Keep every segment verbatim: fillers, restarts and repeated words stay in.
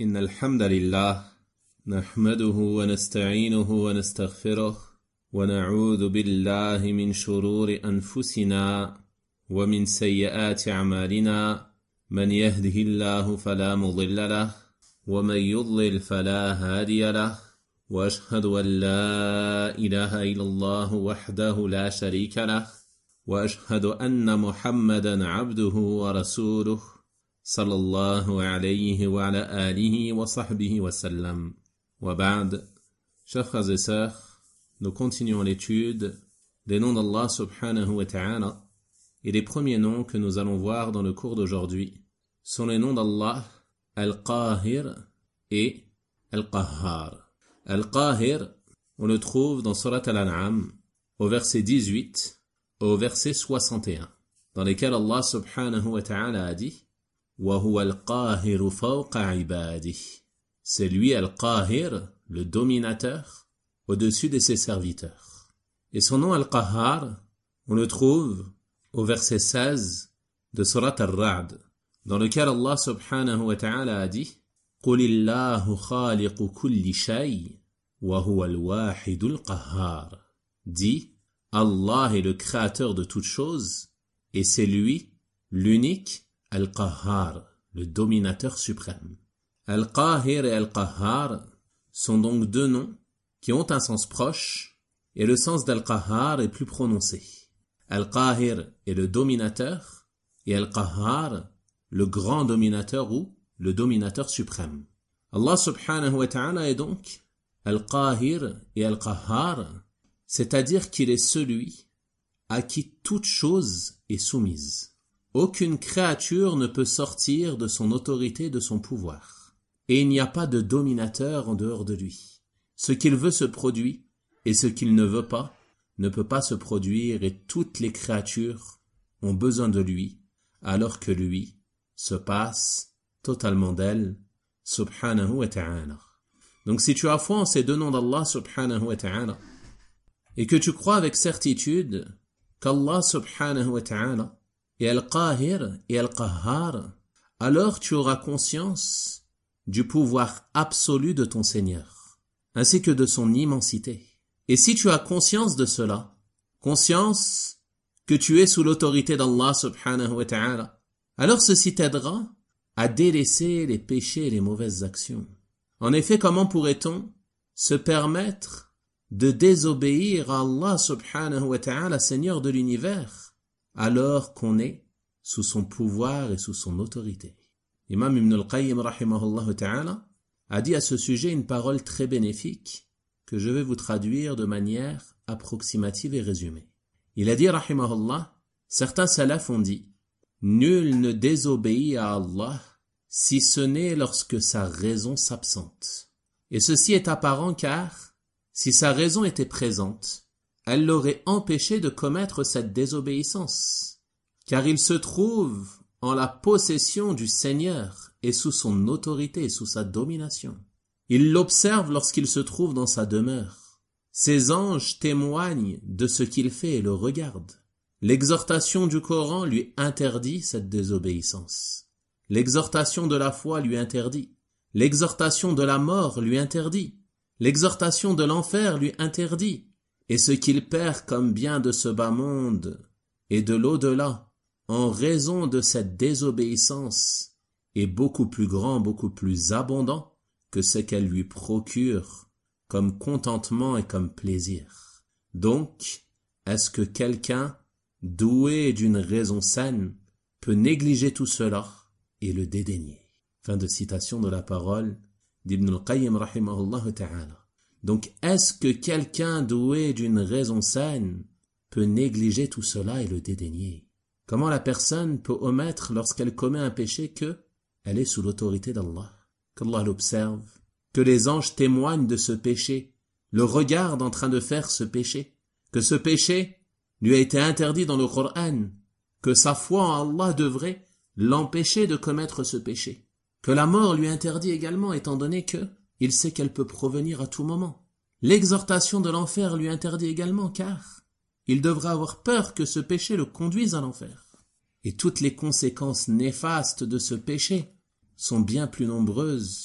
إن الحمد لله نحمده ونستعينه ونستغفره ونعوذ بالله من شرور أنفسنا ومن سيئات أعمالنا من يهده الله فلا مضل له ومن يضلل فلا هادي له وأشهد أن لا إله إلا الله وحده لا شريك له وأشهد أن محمدا عبده ورسوله صلى الله عليه وعلى آله وصحبه وسلم وبعد. Chers frères et sœurs, nous continuons l'étude des noms d'Allah subhanahu wa ta'ala, et les premiers noms que nous allons voir dans le cours d'aujourd'hui sont les noms d'Allah Al-Qahir et Al-Qahhar. Al-Qahir, on le trouve dans Surat Al-An'am au verset dix-huit au verset soixante et un, dans lesquels Allah subhanahu wa ta'ala a dit وَهُوَ الْقَاهِرُ فَوْقَ عِبَادِهِ. C'est lui Al-Qahir, le dominateur, au-dessus de ses serviteurs. Et son nom Al-Qahhar, on le trouve au verset seize de Surat Al-Ra'd, dans lequel Allah subhanahu wa ta'ala a dit قُلِ اللَّهُ خَالِقُ كُلِّ شَيْءٍ وَهُوَ الْوَاحِدُ الْقَهَّارُ. Dit, Allah est le créateur de toutes choses, et c'est lui, l'unique, Al-Qahhar, le dominateur suprême. Al-Qahir et Al-Qahhar sont donc deux noms qui ont un sens proche, et le sens d'Al-Qahhar est plus prononcé. Al-Qahir est le dominateur, et Al-Qahhar, le grand dominateur ou le dominateur suprême. Allah subhanahu wa ta'ala est donc Al-Qahir et Al-Qahhar, c'est-à-dire qu'il est celui à qui toute chose est soumise. Aucune créature ne peut sortir de son autorité, de son pouvoir. Et il n'y a pas de dominateur en dehors de lui. Ce qu'il veut se produit, et ce qu'il ne veut pas, ne peut pas se produire, et toutes les créatures ont besoin de lui, alors que lui se passe totalement d'elle, subhanahu wa ta'ala. Donc si tu as foi en ces deux noms d'Allah subhanahu wa ta'ala, et que tu crois avec certitude qu'Allah subhanahu wa ta'ala et Al-Qahir et Al-Qahhar, alors tu auras conscience du pouvoir absolu de ton Seigneur, ainsi que de son immensité. Et si tu as conscience de cela, conscience que tu es sous l'autorité d'Allah subhanahu wa ta'ala, alors ceci t'aidera à délaisser les péchés et les mauvaises actions. En effet, comment pourrait-on se permettre de désobéir à Allah subhanahu wa ta'ala, Seigneur de l'univers, alors qu'on est sous son pouvoir et sous son autorité? Imam Ibn al-Qayyim rahimahullah ta'ala a dit à ce sujet une parole très bénéfique que je vais vous traduire de manière approximative et résumée. Il a dit rahimahullah, certains salafs ont dit, nul ne désobéit à Allah si ce n'est lorsque sa raison s'absente. Et ceci est apparent car, si sa raison était présente, elle l'aurait empêché de commettre cette désobéissance, car il se trouve en la possession du Seigneur et sous son autorité et sous sa domination. Il l'observe lorsqu'il se trouve dans sa demeure. Ses anges témoignent de ce qu'il fait et le regardent. L'exhortation du Coran lui interdit cette désobéissance. L'exhortation de la foi lui interdit. L'exhortation de la mort lui interdit. L'exhortation de l'enfer lui interdit. Et ce qu'il perd comme bien de ce bas monde et de l'au-delà, en raison de cette désobéissance, est beaucoup plus grand, beaucoup plus abondant que ce qu'elle lui procure comme contentement et comme plaisir. Donc, est-ce que quelqu'un, doué d'une raison saine, peut négliger tout cela et le dédaigner? Fin de citation de la parole d'Ibn al-Qayyim rahimahullah ta'ala. Donc, est-ce que quelqu'un doué d'une raison saine peut négliger tout cela et le dédaigner? Comment la personne peut omettre lorsqu'elle commet un péché que elle est sous l'autorité d'Allah, qu'Allah l'observe, que les anges témoignent de ce péché, le regardent en train de faire ce péché, que ce péché lui a été interdit dans le Coran, que sa foi en Allah devrait l'empêcher de commettre ce péché, que la mort lui interdit également étant donné que il sait qu'elle peut provenir à tout moment. L'exhortation de l'enfer lui interdit également car il devrait avoir peur que ce péché le conduise à l'enfer. Et toutes les conséquences néfastes de ce péché sont bien plus nombreuses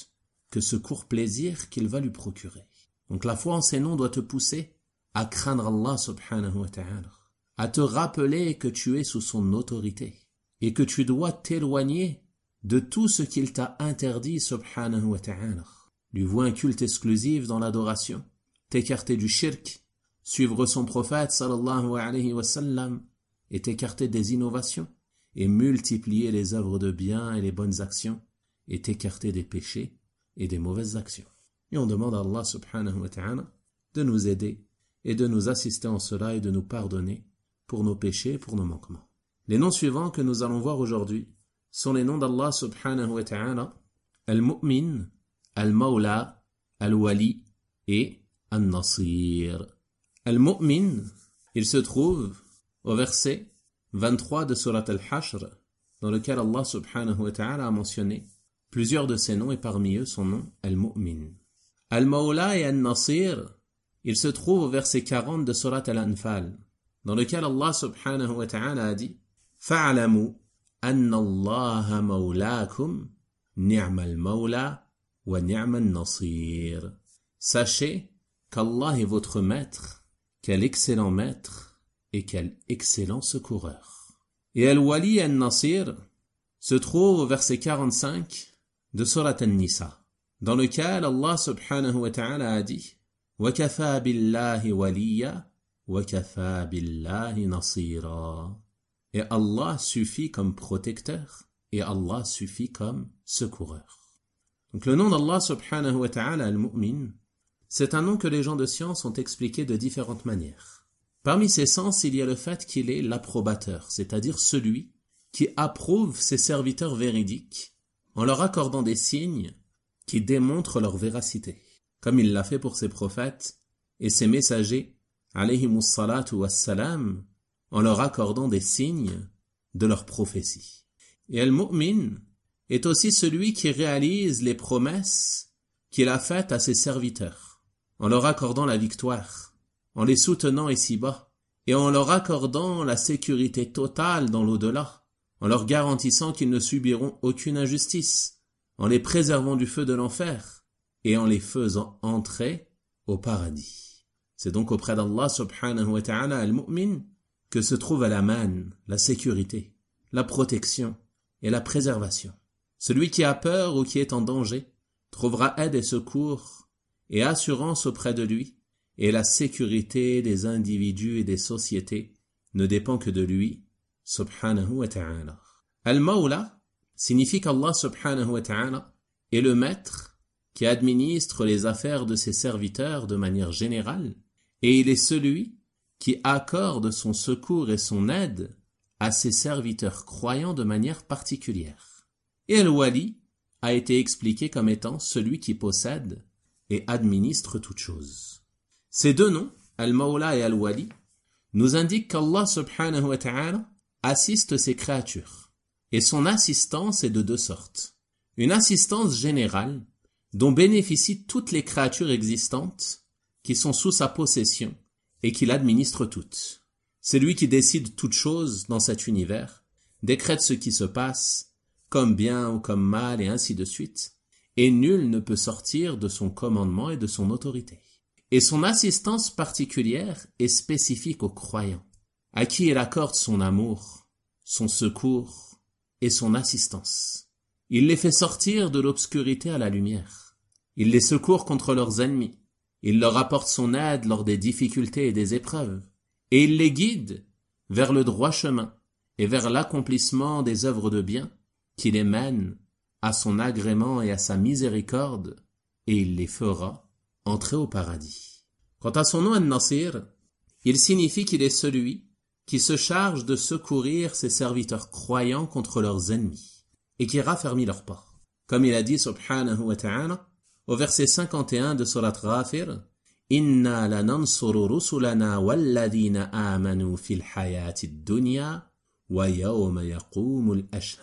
que ce court plaisir qu'il va lui procurer. Donc la foi en ces noms doit te pousser à craindre Allah subhanahu wa ta'ala, à te rappeler que tu es sous son autorité et que tu dois t'éloigner de tout ce qu'il t'a interdit subhanahu wa ta'ala. Lui vouer un culte exclusif dans l'adoration, t'écarter du shirk, suivre son prophète sallallahu alayhi wa sallam et t'écarter des innovations et multiplier les œuvres de bien et les bonnes actions et t'écarter des péchés et des mauvaises actions. Et on demande à Allah subhanahu wa ta'ala de nous aider et de nous assister en cela et de nous pardonner pour nos péchés et pour nos manquements. Les noms suivants que nous allons voir aujourd'hui sont les noms d'Allah subhanahu wa ta'ala, Al-Mu'min, Al-Mawla, Al-Wali et Al-Nasir. Al-Mu'min, il se trouve au verset vingt-trois de Surat Al-Hashr, dans lequel Allah subhanahu wa ta'ala a mentionné plusieurs de ses noms et parmi eux son nom Al-Mu'min. Al-Mawla et Al-Nasir, il se trouve au verset quarante de Surat Al-Anfal, dans lequel Allah subhanahu wa ta'ala a dit فَعْلَمُوا أَنَّ اللَّهَ مَوْلَاكُمْ نِعْمَ الْمَوْلَى وَنِعْمَ النَّصِيرُ. Sachez qu'Allah est votre maître, quel excellent maître et quel excellent secoureur. Et Al-Wali et Al-Nasir se trouve au verset quarante-cinq de Surat An-Nisa, dans lequel Allah subhanahu wa ta'ala a dit وَكَفَى بِاللَّهِ وَلِيًّا وَكَفَى بِاللَّهِ نَصِيرًا. Et Allah suffit comme protecteur et Allah suffit comme secoureur. Donc le nom d'Allah subhanahu wa ta'ala Al-Mu'min, c'est un nom que les gens de science ont expliqué de différentes manières. Parmi ces sens, il y a le fait qu'il est l'approbateur, c'est-à-dire celui qui approuve ses serviteurs véridiques en leur accordant des signes qui démontrent leur véracité, comme il l'a fait pour ses prophètes et ses messagers, alayhimus salatu wassalam, en leur accordant des signes de leur prophétie. Et Al-Mu'min est aussi celui qui réalise les promesses qu'il a faites à ses serviteurs, en leur accordant la victoire, en les soutenant ici-bas, et en leur accordant la sécurité totale dans l'au-delà, en leur garantissant qu'ils ne subiront aucune injustice, en les préservant du feu de l'enfer, et en les faisant entrer au paradis. C'est donc auprès d'Allah subhanahu wa ta'ala Al-Mu'min que se trouve al-aman, la sécurité, la protection et la préservation. Celui qui a peur ou qui est en danger trouvera aide et secours et assurance auprès de lui, et la sécurité des individus et des sociétés ne dépend que de lui, subhanahu wa ta'ala. Al-Mawla signifie qu'Allah subhanahu wa ta'ala est le maître qui administre les affaires de ses serviteurs de manière générale, et il est celui qui accorde son secours et son aide à ses serviteurs croyants de manière particulière. Et Al-Wali a été expliqué comme étant celui qui possède et administre toutes choses. Ces deux noms, Al-Mawla et Al-Wali, nous indiquent qu'Allah subhanahu wa ta'ala assiste ses créatures. Et son assistance est de deux sortes. Une assistance générale, dont bénéficient toutes les créatures existantes qui sont sous sa possession et qu'il administre toutes. C'est lui qui décide toutes choses dans cet univers, décrète ce qui se passe, comme bien ou comme mal et ainsi de suite, et nul ne peut sortir de son commandement et de son autorité. Et son assistance particulière est spécifique aux croyants, à qui il accorde son amour, son secours et son assistance. Il les fait sortir de l'obscurité à la lumière. Il les secourt contre leurs ennemis. Il leur apporte son aide lors des difficultés et des épreuves, et il les guide vers le droit chemin et vers l'accomplissement des œuvres de bien qui les mènent à son agrément et à sa miséricorde, et il les fera entrer au paradis. Quant à son nom An-Nasir, il signifie qu'il est celui qui se charge de secourir ses serviteurs croyants contre leurs ennemis et qui raffermit leurs pas. Comme il a dit subhanahu wa ta'ala au verset cinquante et un de Surat Ghafir, Inna lanansuru rusulana walladhina amanu fil hayati dunya wa yawma yaqumul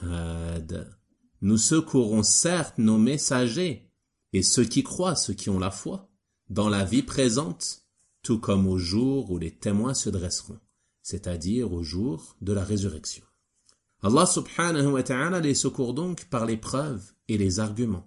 ashhad. Nous secourons certes nos messagers et ceux qui croient, ceux qui ont la foi, dans la vie présente, tout comme au jour où les témoins se dresseront, c'est-à-dire au jour de la résurrection. Allah subhanahu wa ta'ala les secourt donc par les preuves et les arguments.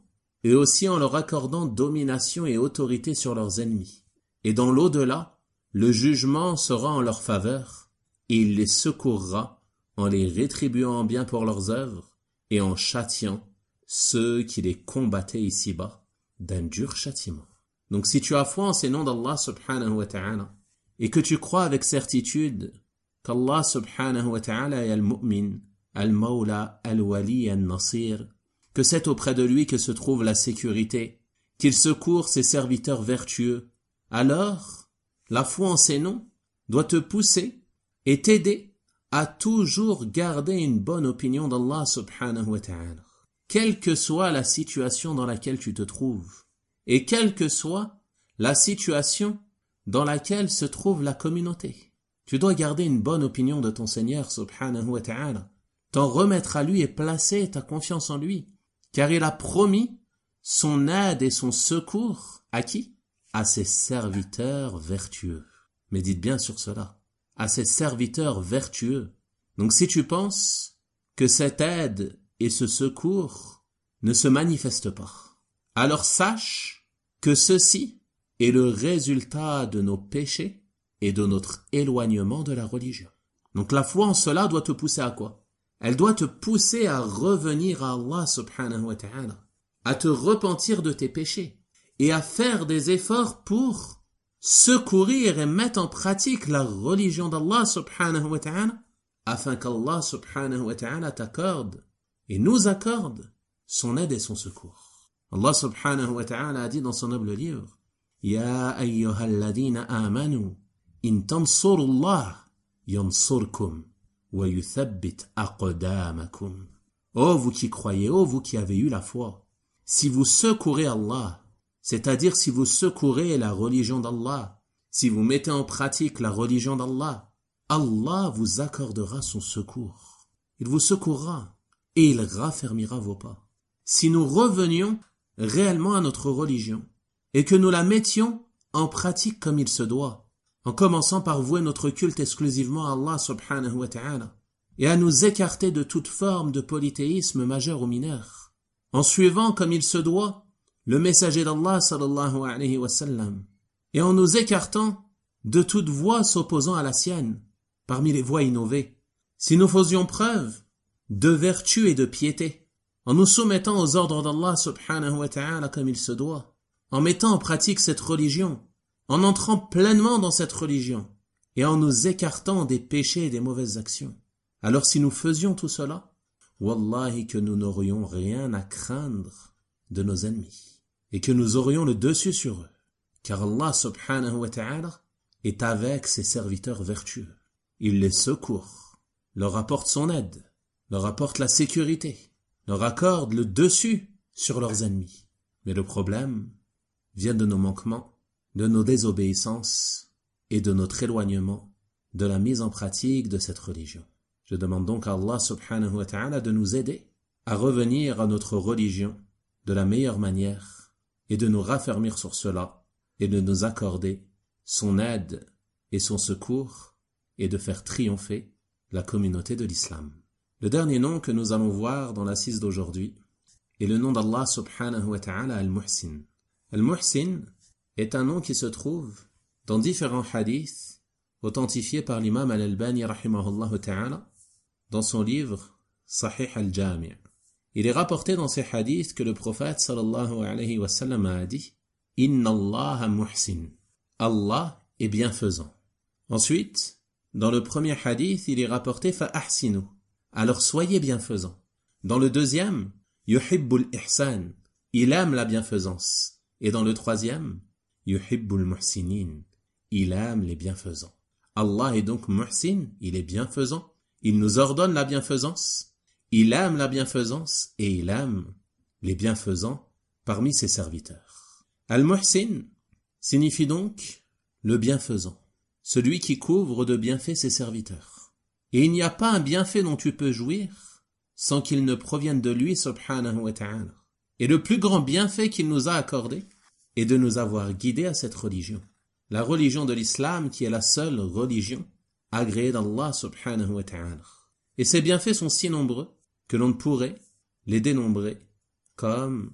et aussi en leur accordant domination et autorité sur leurs ennemis. Et dans l'au-delà, le jugement sera en leur faveur, et il les secourra en les rétribuant en bien pour leurs œuvres et en châtiant ceux qui les combattaient ici-bas d'un dur châtiment. Donc si tu as foi en ces noms d'Allah subhanahu wa ta'ala et que tu crois avec certitude qu'Allah subhanahu wa ta'ala est al-mu'min, al-mawla, al-wali, al-nasir, que c'est auprès de lui que se trouve la sécurité, qu'il secourt ses serviteurs vertueux, alors la foi en ces noms doit te pousser et t'aider à toujours garder une bonne opinion d'Allah subhanahu wa ta'ala, quelle que soit la situation dans laquelle tu te trouves, et quelle que soit la situation dans laquelle se trouve la communauté. Tu dois garder une bonne opinion de ton Seigneur subhanahu wa ta'ala, t'en remettre à lui et placer ta confiance en lui, car il a promis son aide et son secours à qui? À ses serviteurs vertueux. Médite bien sur cela. À ses serviteurs vertueux. Donc si tu penses que cette aide et ce secours ne se manifestent pas, alors sache que ceci est le résultat de nos péchés et de notre éloignement de la religion. Donc la foi en cela doit te pousser à quoi? Elle doit te pousser à revenir à Allah subhanahu wa ta'ala, à te repentir de tes péchés et à faire des efforts pour secourir et mettre en pratique la religion d'Allah subhanahu wa ta'ala, afin qu'Allah subhanahu wa ta'ala t'accorde et nous accorde son aide et son secours. Allah subhanahu wa ta'ala a dit dans son noble livre: Ya ayyuhalladhina amanu in tansurullah yansurkum wa yuthabbit aqdamakum. Oh vous qui croyez, oh vous qui avez eu la foi, si vous secourez Allah, c'est-à-dire si vous secourez la religion d'Allah, si vous mettez en pratique la religion d'Allah, Allah vous accordera son secours. Il vous secourra et il raffermira vos pas. Si nous revenions réellement à notre religion et que nous la mettions en pratique comme il se doit, en commençant par vouer notre culte exclusivement à Allah subhanahu wa ta'ala et à nous écarter de toute forme de polythéisme majeur ou mineur, en suivant comme il se doit le messager d'Allah sallallahu alayhi wa sallam et en nous écartant de toute voie s'opposant à la sienne parmi les voies innovées, si nous faisions preuve de vertu et de piété, en nous soumettant aux ordres d'Allah subhanahu wa ta'ala comme il se doit, en mettant en pratique cette religion, en entrant pleinement dans cette religion, et en nous écartant des péchés et des mauvaises actions. Alors si nous faisions tout cela, wallahi que nous n'aurions rien à craindre de nos ennemis, et que nous aurions le dessus sur eux, car Allah subhanahu wa ta'ala est avec ses serviteurs vertueux. Il les secourt, leur apporte son aide, leur apporte la sécurité, leur accorde le dessus sur leurs ennemis. Mais le problème vient de nos manquements, de nos désobéissances et de notre éloignement de la mise en pratique de cette religion. Je demande donc à Allah subhanahu wa ta'ala de nous aider à revenir à notre religion de la meilleure manière et de nous raffermir sur cela et de nous accorder son aide et son secours et de faire triompher la communauté de l'islam. Le dernier nom que nous allons voir dans l'assise d'aujourd'hui est le nom d'Allah subhanahu wa ta'ala al-Muhsin. Al-Muhsin est un nom qui se trouve dans différents hadiths authentifiés par l'imam al-Albani rahimahullah ta'ala dans son livre Sahih al-Jami'. Il est rapporté dans ces hadiths que le prophète sallallahu alayhi wa sallam a dit: Inna Allah muhsin. Allah est bienfaisant. Ensuite, dans le premier hadith, il est rapporté fa'ahsinu. Alors soyez bienfaisants. Dans le deuxième, yuhibbul ihsan. Il aime la bienfaisance. Et dans le troisième, yuhibbul muhsinin. Il aime les bienfaisants. Allah est donc muhsin, il est bienfaisant. Il nous ordonne la bienfaisance. Il aime la bienfaisance et il aime les bienfaisants parmi ses serviteurs. Al-Muhsin signifie donc le bienfaisant, celui qui couvre de bienfaits ses serviteurs. Et il n'y a pas un bienfait dont tu peux jouir sans qu'il ne provienne de lui subhanahu wa ta'ala. Et le plus grand bienfait qu'il nous a accordé est de nous avoir guidés à cette religion. La religion de l'islam qui est la seule religion agréée d'Allah subhanahu wa ta'ala. Et ces bienfaits sont si nombreux que l'on ne pourrait les dénombrer comme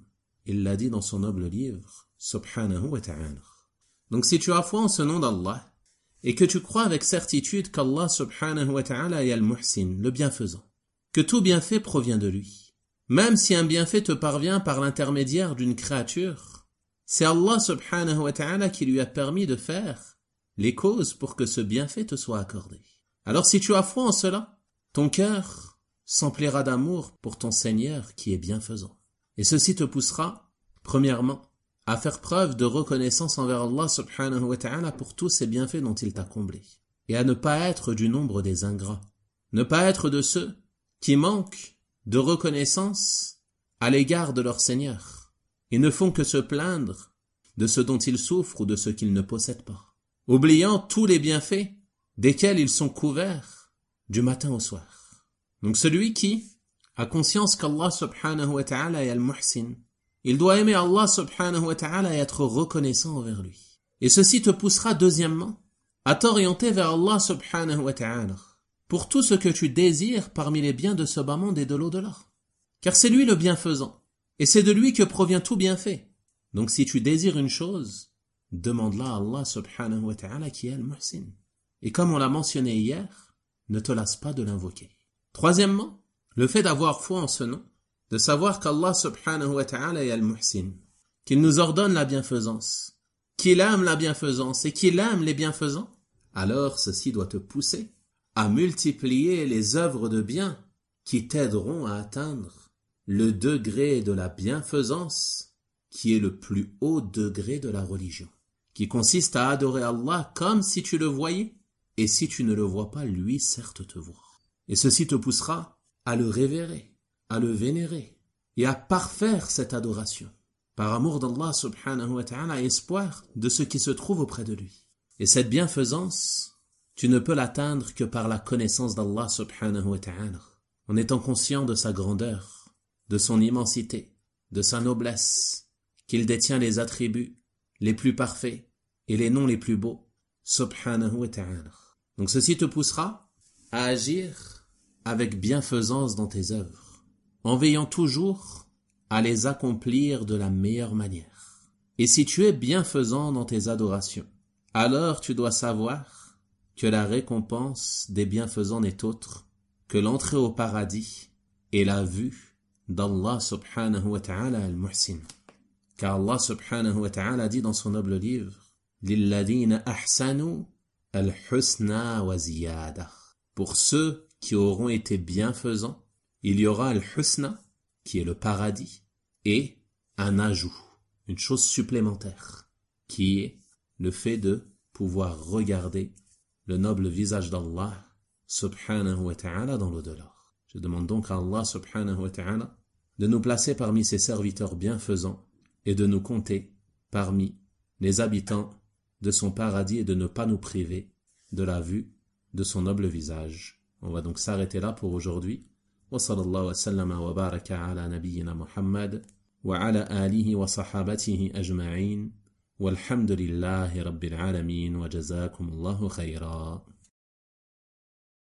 Il l'a dit dans son noble livre, subhanahu wa ta'ala. Donc si tu as foi en ce nom d'Allah, et que tu crois avec certitude qu'Allah subhanahu wa ta'ala est al-Muhsin, le bienfaisant, que tout bienfait provient de lui, même si un bienfait te parvient par l'intermédiaire d'une créature, c'est Allah subhanahu wa ta'ala qui lui a permis de faire les causes pour que ce bienfait te soit accordé. Alors si tu as foi en cela, ton cœur s'emplira d'amour pour ton Seigneur qui est bienfaisant. Et ceci te poussera, premièrement, à faire preuve de reconnaissance envers Allah subhanahu wa ta'ala pour tous ces bienfaits dont il t'a comblé, et à ne pas être du nombre des ingrats, ne pas être de ceux qui manquent de reconnaissance à l'égard de leur Seigneur, et ne font que se plaindre de ce dont ils souffrent ou de ce qu'ils ne possèdent pas, oubliant tous les bienfaits desquels ils sont couverts du matin au soir. Donc celui qui a conscience qu'Allah subhanahu wa ta'ala est al-Muhsin, il doit aimer Allah subhanahu wa ta'ala et être reconnaissant envers lui. Et ceci te poussera deuxièmement à t'orienter vers Allah subhanahu wa ta'ala pour tout ce que tu désires parmi les biens de ce bas monde et de l'au-delà. Car c'est lui le bienfaisant, et c'est de lui que provient tout bienfait. Donc si tu désires une chose, demande-la à Allah subhanahu wa ta'ala qui est al-Muhsin. Et comme on l'a mentionné hier, ne te lasse pas de l'invoquer. Troisièmement, le fait d'avoir foi en ce nom, de savoir qu'Allah subhanahu wa ta'ala est al-Muhsin, qu'il nous ordonne la bienfaisance, qu'il aime la bienfaisance et qu'il aime les bienfaisants, alors ceci doit te pousser à multiplier les œuvres de bien qui t'aideront à atteindre le degré de la bienfaisance qui est le plus haut degré de la religion, qui consiste à adorer Allah comme si tu le voyais, et si tu ne le vois pas, lui certes te voit. Et ceci te poussera à le révérer, à le vénérer, et à parfaire cette adoration, par amour d'Allah subhanahu wa ta'ala et espoir de ce qui se trouve auprès de lui. Et cette bienfaisance, tu ne peux l'atteindre que par la connaissance d'Allah subhanahu wa ta'ala, en étant conscient de sa grandeur, de son immensité, de sa noblesse, qu'il détient les attributs les plus parfaits et les noms les plus beaux, subhanahu wa ta'ala. Donc ceci te poussera à agir avec bienfaisance dans tes œuvres, en veillant toujours à les accomplir de la meilleure manière. Et si tu es bienfaisant dans tes adorations, alors tu dois savoir que la récompense des bienfaisants n'est autre que l'entrée au paradis et la vue d'Allah subhanahu wa ta'ala al-Muhsin. Car Allah subhanahu wa ta'ala dit dans son noble livre, لِلَّذِينَ أَحْسَنُوا al-husna wa ziyada. Pour ceux qui auront été bienfaisants, il y aura al-husna, qui est le paradis, et un ajout, une chose supplémentaire, qui est le fait de pouvoir regarder le noble visage d'Allah subhanahu wa ta'ala dans l'au-delà. Je demande donc à Allah subhanahu wa ta'ala de nous placer parmi ses serviteurs bienfaisants et de nous compter parmi les habitants de son paradis et de ne pas nous priver de la vue de son noble visage. On va donc s'arrêter là pour aujourd'hui. Wa sallallahu wa sallama wa baraka ala nabiyyina Muhammad wa ala alihi wa sahabatihi ajma'in walhamdulillahi rabbil alamin wa jazakumullahu khayra.